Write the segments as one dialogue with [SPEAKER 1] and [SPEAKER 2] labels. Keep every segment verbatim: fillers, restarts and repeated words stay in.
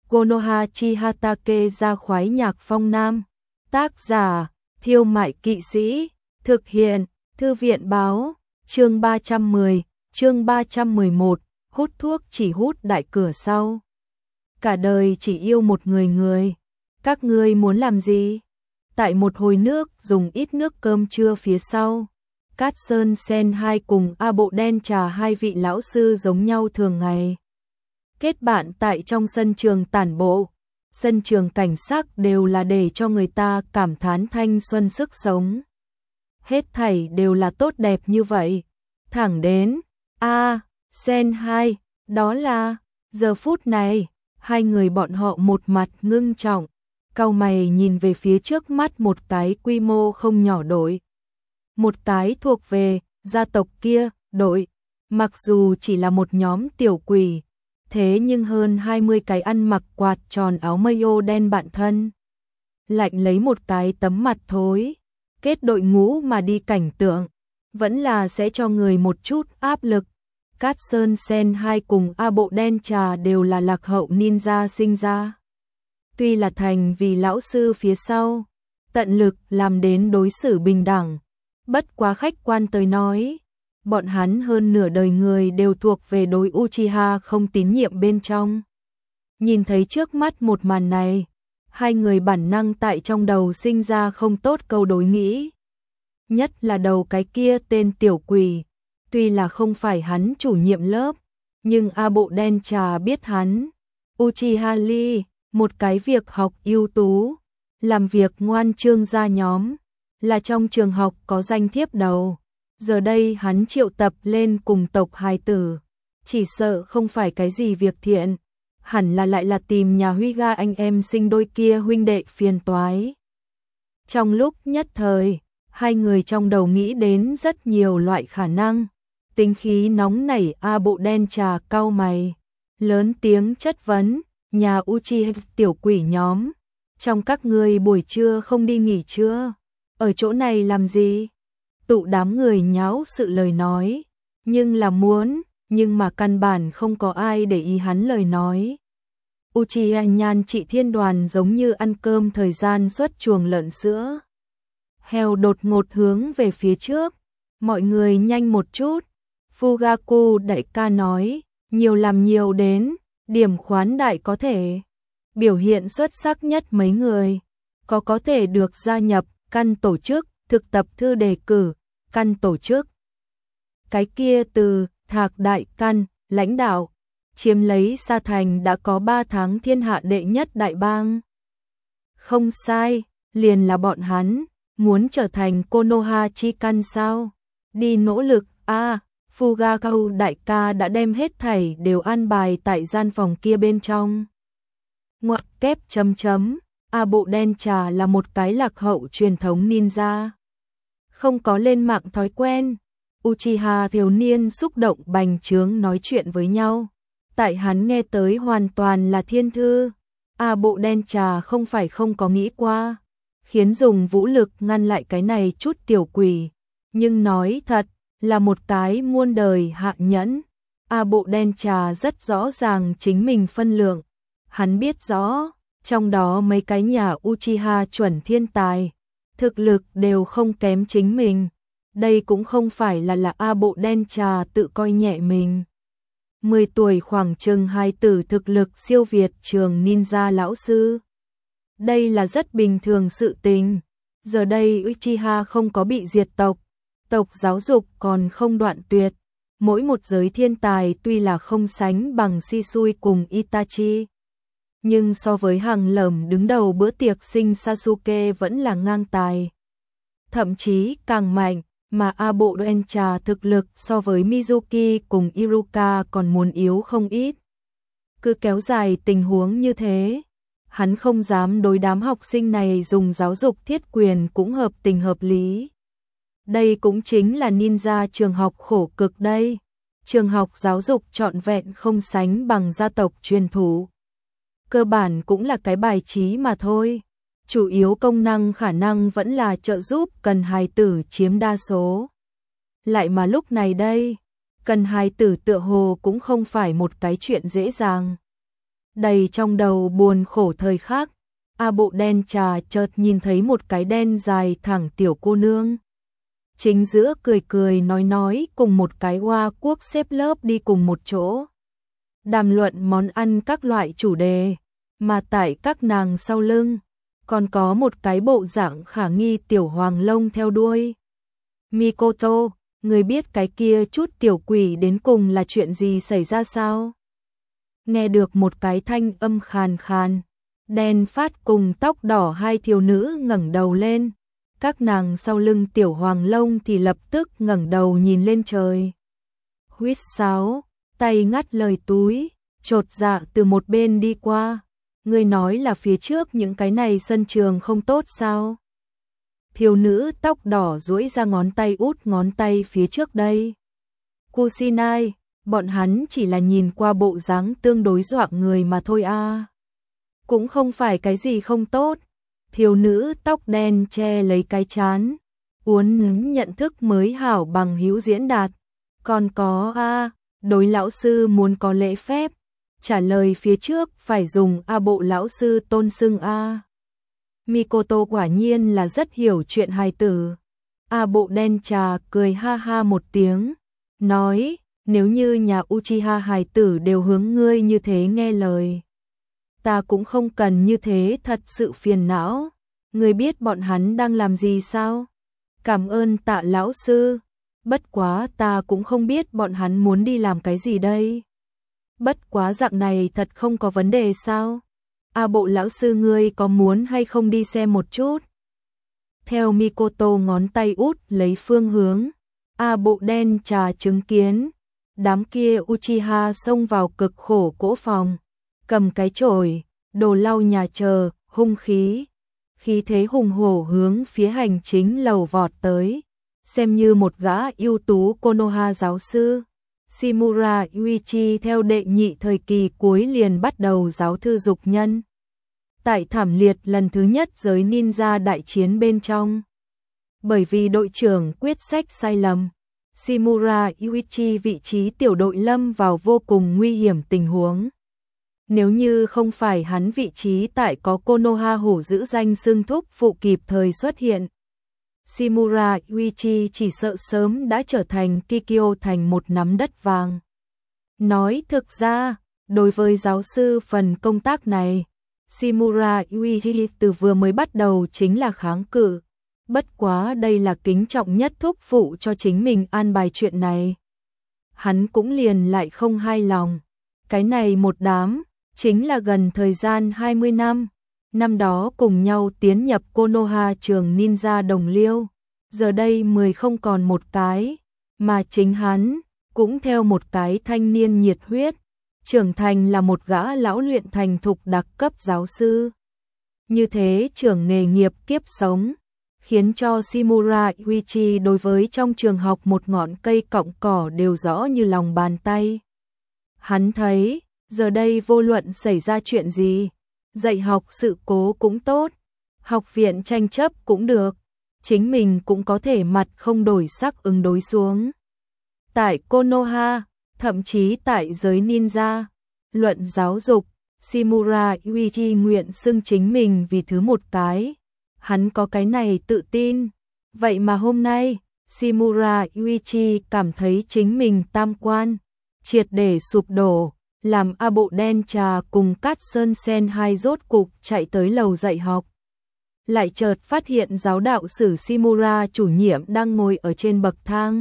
[SPEAKER 1] Konoha Chihatake ra khoái nhạc phong nam. Tác giả, Thiêu Mại Kỵ Sĩ. Thực hiện, Thư viện báo. Chương ba trăm mười, chương ba trăm mười một, hút thuốc chỉ hút đại cửa sau. Cả đời chỉ yêu một người người. Các ngươi muốn làm gì? Tại một hồi nước dùng ít nước cơm trưa phía sau. Cát Sơn Sen hai cùng A Bộ Đen Trà hai vị lão sư giống nhau thường ngày. Kết bạn tại trong sân trường tản bộ. Sân trường cảnh sắc đều là để cho người ta cảm thán thanh xuân sức sống. Hết thảy đều là tốt đẹp như vậy. Thẳng đến, a Sen hai, đó là, giờ phút này, hai người bọn họ một mặt ngưng trọng, cau mày nhìn về phía trước mắt một cái quy mô không nhỏ đội. Một cái thuộc về, gia tộc kia, đội, mặc dù chỉ là một nhóm tiểu quỷ, thế nhưng hơn hai mươi cái ăn mặc quạt tròn áo mayo đen bạn thân. Lạnh lấy một cái tấm mặt thối, kết đội ngũ mà đi cảnh tượng, vẫn là sẽ cho người một chút áp lực. Cát Sơn Sen hai cùng A Bộ Đen Trà đều là lạc hậu ninja sinh ra. Tuy là thành vì lão sư phía sau, tận lực làm đến đối xử bình đẳng, bất quá khách quan tới nói, bọn hắn hơn nửa đời người đều thuộc về đối Uchiha không tín nhiệm bên trong. Nhìn thấy trước mắt một màn này, hai người bản năng tại trong đầu sinh ra không tốt câu đối nghĩ. Nhất là đầu cái kia tên tiểu quỷ, tuy là không phải hắn chủ nhiệm lớp, nhưng A Bộ Đen Trà biết hắn. Uchiha Lee, một cái việc học ưu tú, làm việc ngoan trương ra nhóm, là trong trường học có danh thiếp đầu. Giờ đây hắn triệu tập lên cùng tộc hài tử, chỉ sợ không phải cái gì việc thiện, hẳn là lại là tìm nhà Huy Ga anh em sinh đôi kia huynh đệ phiền toái. Trong lúc nhất thời, hai người trong đầu nghĩ đến rất nhiều loại khả năng, tính khí nóng nảy. A Bộ Đen Trà cau mày, lớn tiếng chất vấn, nhà Uchiha tiểu quỷ nhóm, trong các ngươi buổi trưa không đi nghỉ trưa, ở chỗ này làm gì? Tụ đám người nháo sự lời nói, nhưng là muốn, nhưng mà căn bản không có ai để ý hắn lời nói. Uchiha Nhan Trị Thiên đoàn giống như ăn cơm thời gian xuất chuồng lợn sữa. Heo đột ngột hướng về phía trước, mọi người nhanh một chút. Fugaku đại ca nói, nhiều làm nhiều đến, điểm khoán đại có thể. Biểu hiện xuất sắc nhất mấy người, có có thể được gia nhập căn tổ chức, thực tập thư đề cử, căn tổ chức. Cái kia từ Thạc đại căn, lãnh đạo, chiếm lấy Sa Thành đã có ba tháng thiên hạ đệ nhất đại bang. Không sai, liền là bọn hắn, muốn trở thành Konoha chi căn sao? Đi nỗ lực, a à, Fugaku đại ca đã đem hết thảy đều an bài tại gian phòng kia bên trong. Ngoặc kép chấm chấm, A Bộ Đen Trà là một cái lạc hậu truyền thống ninja. Không có lên mạng thói quen. Uchiha thiếu niên xúc động bành trướng nói chuyện với nhau. Tại hắn nghe tới hoàn toàn là thiên thư. A Bộ Đen Trà không phải không có nghĩ qua, khiến dùng vũ lực ngăn lại cái này chút tiểu quỷ. Nhưng nói thật, là một cái muôn đời hạ nhẫn. A Bộ Đen Trà rất rõ ràng chính mình phân lượng. Hắn biết rõ, trong đó mấy cái nhà Uchiha chuẩn thiên tài, thực lực đều không kém chính mình. Đây cũng không phải là là A Bộ Đen Trà tự coi nhẹ mình. mười tuổi khoảng chừng hai tử thực lực siêu việt trường ninja lão sư. Đây là rất bình thường sự tình. Giờ đây Uchiha không có bị diệt tộc, tộc giáo dục còn không đoạn tuyệt. Mỗi một giới thiên tài tuy là không sánh bằng Shisui cùng Itachi, nhưng so với hàng lởm đứng đầu bữa tiệc sinh Sasuke vẫn là ngang tài. Thậm chí càng mạnh, mà A Bộ Đen Trà thực lực so với Mizuki cùng Iruka còn muốn yếu không ít. Cứ kéo dài tình huống như thế, hắn không dám đối đám học sinh này dùng giáo dục thiết quyền cũng hợp tình hợp lý. Đây cũng chính là ninja trường học khổ cực đây. Trường học giáo dục trọn vẹn không sánh bằng gia tộc truyền thủ. Cơ bản cũng là cái bài trí mà thôi. Chủ yếu công năng khả năng vẫn là trợ giúp cần hài tử chiếm đa số. Lại mà lúc này đây, cần hài tử tựa hồ cũng không phải một cái chuyện dễ dàng. Đầy trong đầu buồn khổ thời khắc, A Bộ Đen Trà chợt nhìn thấy một cái đen dài thẳng tiểu cô nương. Chính giữa cười cười nói nói cùng một cái Hoa Quốc xếp lớp đi cùng một chỗ. Đàm luận món ăn các loại chủ đề, mà tại các nàng sau lưng, còn có một cái bộ dạng khả nghi tiểu hoàng lông theo đuôi. Mikoto, người biết cái kia chút tiểu quỷ đến cùng là chuyện gì xảy ra sao? Nghe được một cái thanh âm khàn khàn, đen phát cùng tóc đỏ hai thiếu nữ ngẩng đầu lên. Các nàng sau lưng tiểu hoàng lông thì lập tức ngẩng đầu nhìn lên trời. Huýt sáo, tay ngắt lời túi, chột dạ từ một bên đi qua. Ngươi nói là phía trước những cái này sân trường không tốt sao? Thiếu nữ tóc đỏ duỗi ra ngón tay út ngón tay phía trước đây. Kusinai, bọn hắn chỉ là nhìn qua bộ dáng tương đối dọa người mà thôi a. À. Cũng không phải cái gì không tốt. Thiếu nữ tóc đen che lấy cái chán, uốn nắn nhận thức mới hảo bằng hữu diễn đạt. Còn có a, à, đối lão sư muốn có lễ phép, trả lời phía trước phải dùng a bộ lão sư tôn xưng a. À. Mikoto quả nhiên là rất hiểu chuyện hài tử. A Bộ Đen Trà cười ha ha một tiếng, nói, nếu như nhà Uchiha hài tử đều hướng ngươi như thế nghe lời, ta cũng không cần như thế thật sự phiền não. Ngươi biết bọn hắn đang làm gì sao? Cảm ơn Tạ lão sư, bất quá ta cũng không biết bọn hắn muốn đi làm cái gì đây. Bất quá dạng này thật không có vấn đề sao? A Bộ lão sư ngươi có muốn hay không đi xem một chút? Theo Mikoto ngón tay út lấy phương hướng, A Bộ Đen Trà chứng kiến, đám kia Uchiha xông vào cực khổ cỗ phòng, cầm cái chổi, đồ lau nhà chờ, hung khí, khí thế hùng hổ hướng phía hành chính lầu vọt tới, xem như một gã ưu tú Konoha giáo sư. Shimura Yuichi theo đệ nhị thời kỳ cuối liền bắt đầu giáo thư dục nhân. Tại thảm liệt lần thứ nhất giới ninja đại chiến bên trong, bởi vì đội trưởng quyết sách sai lầm, Shimura Yuichi vị trí tiểu đội lâm vào vô cùng nguy hiểm tình huống. Nếu như không phải hắn vị trí tại có Konoha hổ giữ danh xưng thúc phụ kịp thời xuất hiện, Shimura Yuichi chỉ sợ sớm đã trở thành Kikyo thành một nắm đất vàng. Nói thực ra, đối với giáo sư phần công tác này, Shimura Yuichi từ vừa mới bắt đầu chính là kháng cự. Bất quá đây là kính trọng nhất thúc phụ cho chính mình an bài chuyện này. Hắn cũng liền lại không hài lòng. Cái này một đám, chính là gần thời gian hai mươi năm. Năm đó cùng nhau tiến nhập Konoha trường ninja đồng liêu. Giờ đây mười không còn một cái. Mà chính hắn, cũng theo một cái thanh niên nhiệt huyết. Trưởng thành là một gã lão luyện thành thục đặc cấp giáo sư. Như thế trưởng nghề nghiệp kiếp sống, khiến cho Shimura Yuichi đối với trong trường học một ngọn cây cọng cỏ đều rõ như lòng bàn tay. Hắn thấy, giờ đây vô luận xảy ra chuyện gì, dạy học sự cố cũng tốt, học viện tranh chấp cũng được, chính mình cũng có thể mặt không đổi sắc ứng đối xuống. Tại Konoha, thậm chí tại giới ninja, luận giáo dục, Shimura Yuichi nguyện xưng chính mình vì thứ một cái. Hắn có cái này tự tin. Vậy mà hôm nay, Shimura Yuichi cảm thấy chính mình tam quan triệt để sụp đổ, làm A Bộ Đen Trà cùng Cát Sơn Sen hai rốt cục chạy tới lầu dạy học. Lại chợt phát hiện giáo đạo sử Shimura chủ nhiệm đang ngồi ở trên bậc thang.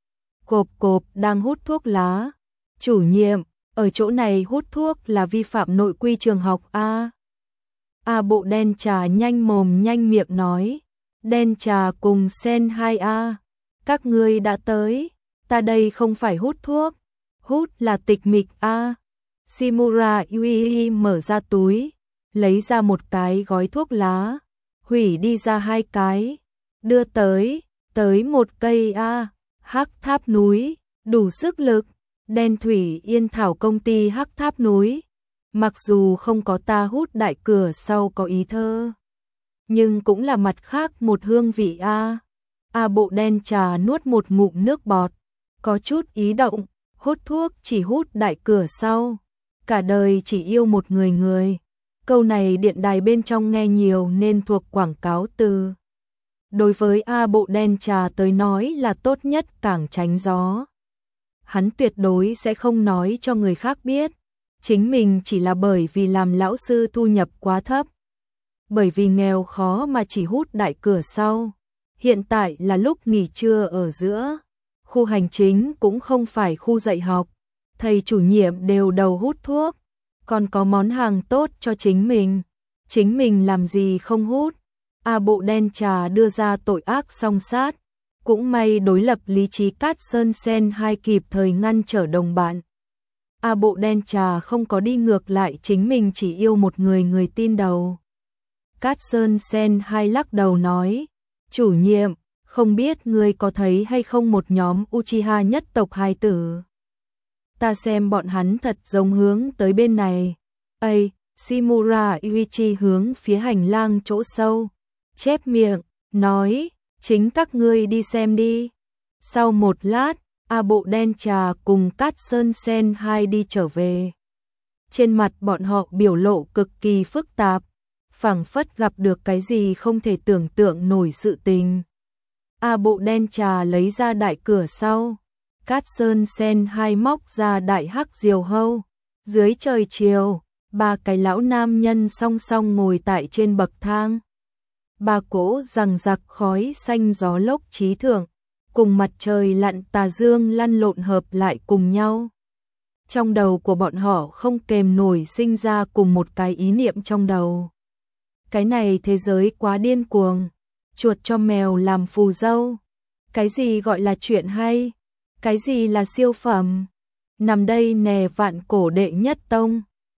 [SPEAKER 1] Cộp cộp đang hút thuốc lá. Chủ nhiệm, ở chỗ này hút thuốc là vi phạm nội quy trường học a. A Bộ Đen Trà nhanh mồm nhanh miệng nói, Đen Trà cùng Sen hai a, các ngươi đã tới, ta đây không phải hút thuốc, hút là tịch mịch a. Shimura Yuichi mở ra túi, lấy ra một cái gói thuốc lá, hủy đi ra hai cái, đưa tới, tới một cây a, Hắc Tháp núi, đủ sức lực, Đen Thủy Yên Thảo công ty Hắc Tháp núi. Mặc dù không có ta hút đại cửa sau có ý thơ, nhưng cũng là mặt khác một hương vị a. A Bộ Đen Trà nuốt một ngụm nước bọt, có chút ý động, hút thuốc chỉ hút đại cửa sau, cả đời chỉ yêu một người người. Câu này điện đài bên trong nghe nhiều nên thuộc quảng cáo từ. Đối với A Bộ Đen Trà tới nói là tốt nhất càng tránh gió. Hắn tuyệt đối sẽ không nói cho người khác biết. Chính mình chỉ là bởi vì làm lão sư thu nhập quá thấp. Bởi vì nghèo khó mà chỉ hút đại cửa sau. Hiện tại là lúc nghỉ trưa ở giữa. Khu hành chính cũng không phải khu dạy học. Thầy chủ nhiệm đều đầu hút thuốc. Còn có món hàng tốt cho chính mình. Chính mình làm gì không hút. A Bộ Đen Trà đưa ra tội ác song sát. Cũng may đối lập lý trí Cát Sơn Sen hai kịp thời ngăn trở đồng bạn. A Bộ Đen Trà không có đi ngược lại chính mình chỉ yêu một người người tin đầu. Cát Sơn Sen hai lắc đầu nói, chủ nhiệm, không biết ngươi có thấy hay không một nhóm Uchiha nhất tộc hài tử. Ta xem bọn hắn thật giống hướng tới bên này. Ây, Shimura Yuichi hướng phía hành lang chỗ sâu. Chép miệng, nói, chính các ngươi đi xem đi. Sau một lát, A Bộ Đen Trà cùng Cát Sơn Sen hai đi trở về. Trên mặt bọn họ biểu lộ cực kỳ phức tạp, phảng phất gặp được cái gì không thể tưởng tượng nổi sự tình. A Bộ Đen Trà lấy ra đại cửa sau, Cát Sơn Sen hai móc ra đại hắc diều hâu. Dưới trời chiều, ba cái lão nam nhân song song ngồi tại trên bậc thang. Ba cỗ rằng giặc khói xanh gió lốc trí thượng, cùng mặt trời lặn tà dương lăn lộn hợp lại cùng nhau. Trong đầu của bọn họ không kềm nổi sinh ra cùng một cái ý niệm trong đầu. Cái này thế giới quá điên cuồng, chuột cho mèo làm phù dâu. Cái gì gọi là chuyện hay? Cái gì là siêu phẩm? Nằm đây nè vạn cổ đệ nhất tông.